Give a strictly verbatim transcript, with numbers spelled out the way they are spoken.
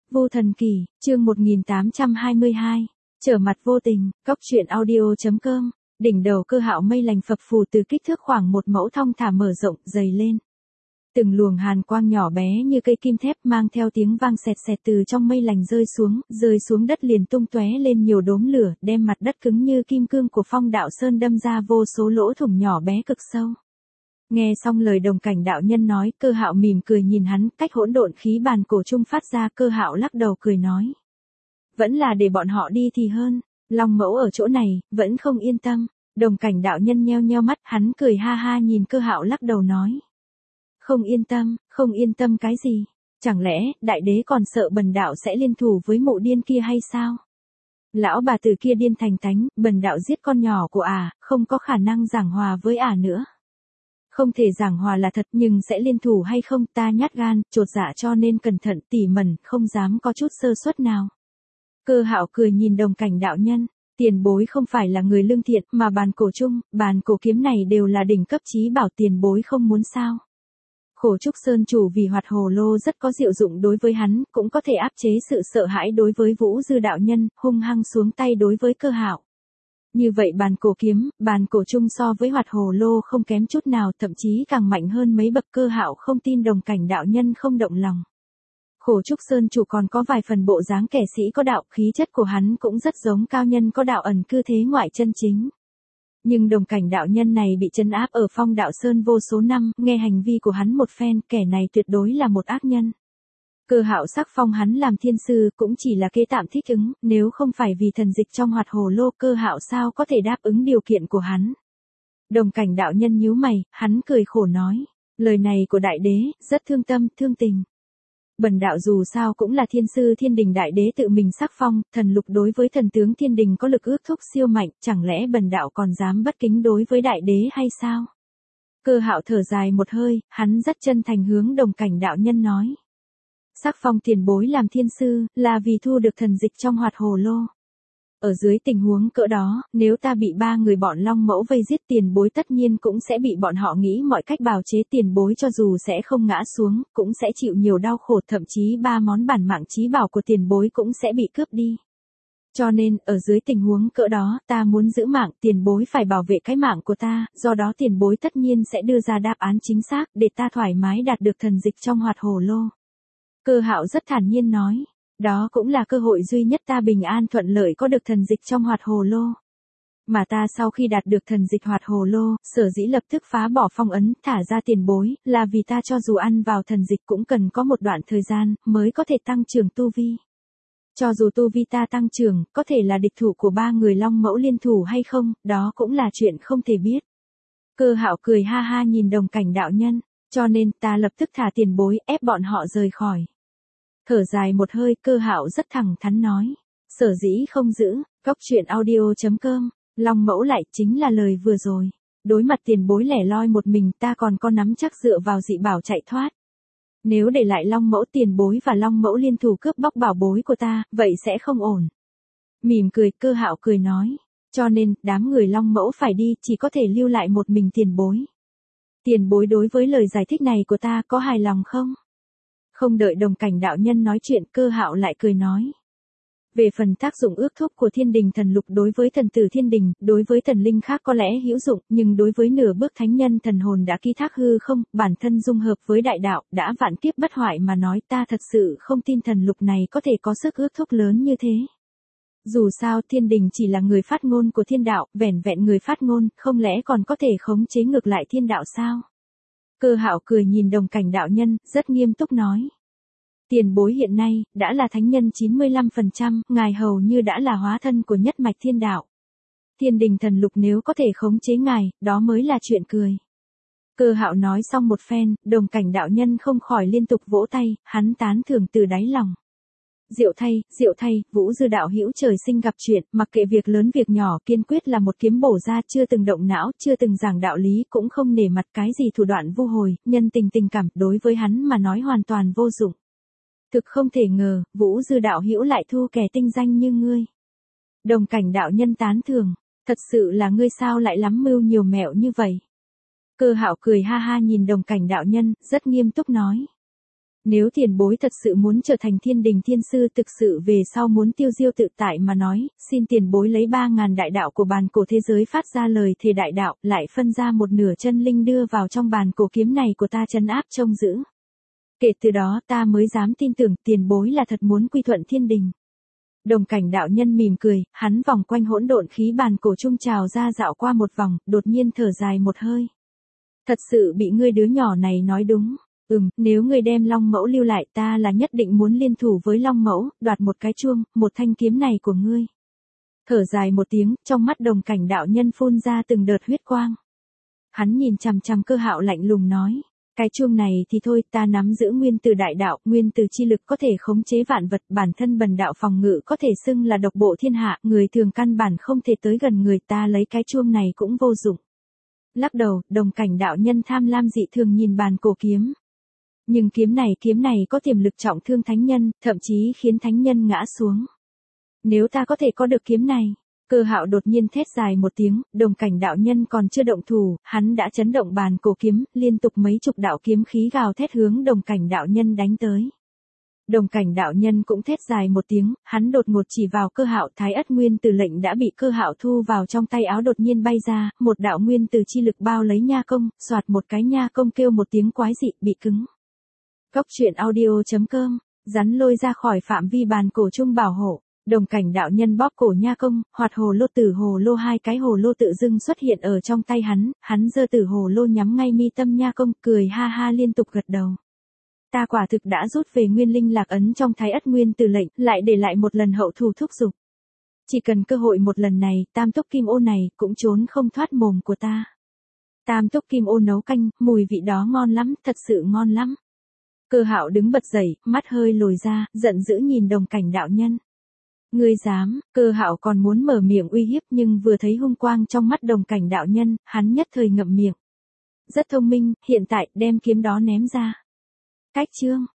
Vô Thần Kỷ, chương một nghìn tám trăm hai mươi hai, trở mặt vô tình, cóc truyện audio.com, đỉnh đầu Cơ Hạo mây lành phập phù từ kích thước khoảng một mẫu thong thả mở rộng, dày lên. Từng luồng hàn quang nhỏ bé như cây kim thép mang theo tiếng vang sẹt sẹt từ trong mây lành rơi xuống, rơi xuống đất liền tung tóe lên nhiều đốm lửa, đem mặt đất cứng như kim cương của Phong Đạo Sơn đâm ra vô số lỗ thủng nhỏ bé cực sâu. Nghe xong lời Đồng Cảnh đạo nhân nói, Cơ Hạo mỉm cười nhìn hắn, cách hỗn độn khí bàn cổ trung phát ra. Cơ Hạo lắc đầu cười nói, vẫn là để bọn họ đi thì hơn, Long Mẫu ở chỗ này, vẫn không yên tâm. Đồng Cảnh đạo nhân nheo nheo mắt, hắn cười ha ha nhìn Cơ Hạo lắc đầu nói, không yên tâm, không yên tâm cái gì? Chẳng lẽ, đại đế còn sợ bần đạo sẽ liên thủ với mụ điên kia hay sao? Lão bà tử kia điên thành tánh, bần đạo giết con nhỏ của ả, à, không có khả năng giảng hòa với ả à nữa. Không thể giảng hòa là thật, nhưng sẽ liên thủ hay không, ta nhát gan, chột dạ cho nên cẩn thận tỉ mẩn, không dám có chút sơ suất nào. Cơ Hạo cười nhìn Đồng Cảnh đạo nhân, tiền bối không phải là người lương thiện, mà bàn cổ trung, bàn cổ kiếm này đều là đỉnh cấp chí bảo, tiền bối không muốn sao? Khổ Trúc Sơn chủ vì hoạt hồ lô rất có diệu dụng đối với hắn, cũng có thể áp chế sự sợ hãi đối với Vũ Dư đạo nhân, hung hăng xuống tay đối với Cơ Hạo. Như vậy bàn cổ kiếm, bàn cổ trung so với hoạt hồ lô không kém chút nào, thậm chí càng mạnh hơn mấy bậc. Cơ Hạo không tin Đồng Cảnh đạo nhân không động lòng. Khổ Trúc Sơn chủ còn có vài phần bộ dáng kẻ sĩ có đạo, khí chất của hắn cũng rất giống cao nhân có đạo ẩn cư thế ngoại chân chính. Nhưng Đồng Cảnh đạo nhân này bị trấn áp ở Phong Đạo Sơn vô số năm, nghe hành vi của hắn một phen, kẻ này tuyệt đối là một ác nhân. Cơ Hạo sắc phong hắn làm thiên sư cũng chỉ là kế tạm thích ứng, nếu không phải vì thần dịch trong hoạt hồ lô, Cơ Hạo sao có thể đáp ứng điều kiện của hắn. Đồng Cảnh đạo nhân nhíu mày, hắn cười khổ nói, lời này của đại đế, rất thương tâm, thương tình. Bần đạo dù sao cũng là thiên sư thiên đình đại đế tự mình sắc phong, thần lục đối với thần tướng thiên đình có lực ước thúc siêu mạnh, chẳng lẽ bần đạo còn dám bất kính đối với đại đế hay sao? Cơ Hạo thở dài một hơi, hắn rất chân thành hướng Đồng Cảnh đạo nhân nói. Sắc phong tiền bối làm thiên sư, là vì thu được thần dịch trong hoạt hồ lô. Ở dưới tình huống cỡ đó, nếu ta bị ba người bọn Long Mẫu vây giết, tiền bối tất nhiên cũng sẽ bị bọn họ nghĩ mọi cách bào chế. Tiền bối cho dù sẽ không ngã xuống, cũng sẽ chịu nhiều đau khổ, thậm chí ba món bản mạng chí bảo của tiền bối cũng sẽ bị cướp đi. Cho nên, ở dưới tình huống cỡ đó, ta muốn giữ mạng, tiền bối phải bảo vệ cái mạng của ta, do đó tiền bối tất nhiên sẽ đưa ra đáp án chính xác, để ta thoải mái đạt được thần dịch trong hoạt hồ lô. Cơ Hạo rất thản nhiên nói, đó cũng là cơ hội duy nhất ta bình an thuận lợi có được thần dịch trong hoạt hồ lô. Mà ta sau khi đạt được thần dịch hoạt hồ lô, sở dĩ lập tức phá bỏ phong ấn, thả ra tiền bối, là vì ta cho dù ăn vào thần dịch cũng cần có một đoạn thời gian, mới có thể tăng trưởng tu vi. Cho dù tu vi ta tăng trưởng, có thể là địch thủ của ba người Long Mẫu liên thủ hay không, đó cũng là chuyện không thể biết. Cơ Hạo cười ha ha nhìn Đồng Cảnh đạo nhân, cho nên ta lập tức thả tiền bối, ép bọn họ rời khỏi. Thở dài một hơi, Cơ Hạo rất thẳng thắn nói, sở dĩ không giữ, cóc truyện audio.com, Long Mẫu lại chính là lời vừa rồi. Đối mặt tiền bối lẻ loi một mình, ta còn có nắm chắc dựa vào dị bảo chạy thoát. Nếu để lại Long Mẫu, tiền bối và Long Mẫu liên thủ cướp bóc bảo bối của ta, vậy sẽ không ổn. Mỉm cười, Cơ Hạo cười nói, cho nên, đám người Long Mẫu phải đi, chỉ có thể lưu lại một mình tiền bối. Tiền bối đối với lời giải thích này của ta có hài lòng không? Không đợi Đồng Cảnh đạo nhân nói chuyện, Cơ Hạo lại cười nói. Về phần tác dụng ước thúc của thiên đình thần lục đối với thần tử thiên đình, đối với thần linh khác có lẽ hữu dụng, nhưng đối với nửa bước thánh nhân thần hồn đã ký thác hư không, bản thân dung hợp với đại đạo, đã vạn kiếp bất hoại mà nói, ta thật sự không tin thần lục này có thể có sức ước thúc lớn như thế. Dù sao thiên đình chỉ là người phát ngôn của thiên đạo, vẻn vẹn người phát ngôn, không lẽ còn có thể khống chế ngược lại thiên đạo sao? Cơ Hạo cười nhìn Đồng Cảnh đạo nhân, rất nghiêm túc nói. Tiền bối hiện nay, đã là thánh nhân chín mươi lăm phần trăm, ngài hầu như đã là hóa thân của nhất mạch thiên đạo. Thiên đình thần lục nếu có thể khống chế ngài, đó mới là chuyện cười. Cơ Hạo nói xong một phen, Đồng Cảnh đạo nhân không khỏi liên tục vỗ tay, hắn tán thưởng từ đáy lòng. Diệu thay, diệu thay, Vũ Dư đạo hữu trời sinh gặp chuyện, mặc kệ việc lớn việc nhỏ, kiên quyết là một kiếm bổ ra, chưa từng động não, chưa từng giảng đạo lý, cũng không nể mặt cái gì thủ đoạn vô hồi, nhân tình tình cảm, đối với hắn mà nói hoàn toàn vô dụng. Thực không thể ngờ, Vũ Dư đạo hữu lại thu kẻ tinh danh như ngươi. Đồng Cảnh đạo nhân tán thưởng, thật sự là ngươi sao lại lắm mưu nhiều mẹo như vậy. Cơ Hạo cười ha ha nhìn Đồng Cảnh đạo nhân, rất nghiêm túc nói. Nếu tiền bối thật sự muốn trở thành thiên đình thiên sư, thực sự về sau muốn tiêu diêu tự tại mà nói, xin tiền bối lấy ba ngàn đại đạo của bàn cổ thế giới phát ra lời thề đại đạo, lại phân ra một nửa chân linh đưa vào trong bàn cổ kiếm này của ta trấn áp trông giữ. Kể từ đó ta mới dám tin tưởng tiền bối là thật muốn quy thuận thiên đình. Đồng Cảnh đạo nhân mỉm cười, hắn vòng quanh hỗn độn khí bàn cổ trung trào ra dạo qua một vòng, đột nhiên thở dài một hơi. Thật sự bị ngươi đứa nhỏ này nói đúng. Ừm, nếu ngươi đem Long Mẫu lưu lại, ta là nhất định muốn liên thủ với Long Mẫu, đoạt một cái chuông, một thanh kiếm này của ngươi. Thở dài một tiếng, trong mắt Đồng Cảnh đạo nhân phun ra từng đợt huyết quang. Hắn nhìn chằm chằm Cơ Hạo lạnh lùng nói, cái chuông này thì thôi, ta nắm giữ nguyên từ đại đạo, nguyên từ chi lực có thể khống chế vạn vật, bản thân bần đạo phòng ngự có thể xưng là độc bộ thiên hạ, người thường căn bản không thể tới gần người, ta lấy cái chuông này cũng vô dụng. Lắc đầu, Đồng Cảnh đạo nhân tham lam dị thường nhìn bàn cổ kiếm. Nhưng kiếm này kiếm này có tiềm lực trọng thương thánh nhân, thậm chí khiến thánh nhân ngã xuống. Nếu ta có thể có được kiếm này, Cơ Hạo đột nhiên thét dài một tiếng, Đồng Cảnh đạo nhân còn chưa động thủ, hắn đã chấn động bàn cổ kiếm, liên tục mấy chục đạo kiếm khí gào thét hướng Đồng Cảnh đạo nhân đánh tới. Đồng Cảnh đạo nhân cũng thét dài một tiếng, hắn đột ngột chỉ vào Cơ Hạo, Thái Ất Nguyên Tử lệnh đã bị Cơ Hạo thu vào trong tay áo đột nhiên bay ra, một đạo nguyên tử chi lực bao lấy nha công, soạt một cái nha công kêu một tiếng quái dị, bị cứng. Góc truyện audio chấm com, rắn lôi ra khỏi phạm vi bàn cổ trung bảo hộ. Đồng Cảnh đạo nhân bóp cổ nha công, hoạt hồ lô tử hồ lô, hai cái hồ lô tự dưng xuất hiện ở trong tay hắn, hắn giơ tử hồ lô nhắm ngay mi tâm nha công, cười ha ha liên tục gật đầu. Ta quả thực đã rút về nguyên linh lạc ấn trong Thái Ất Nguyên Tử lệnh, lại để lại một lần hậu thù thúc giục. Chỉ cần cơ hội một lần này, tam túc kim ô này cũng trốn không thoát mồm của ta. Tam túc kim ô nấu canh, mùi vị đó ngon lắm, thật sự ngon lắm. Cơ Hạo đứng bật dậy, mắt hơi lồi ra, giận dữ nhìn Đồng Cảnh đạo nhân. Ngươi dám? Cơ Hạo còn muốn mở miệng uy hiếp nhưng vừa thấy hung quang trong mắt Đồng Cảnh đạo nhân, hắn nhất thời ngậm miệng. Rất thông minh, hiện tại đem kiếm đó ném ra. Cách chương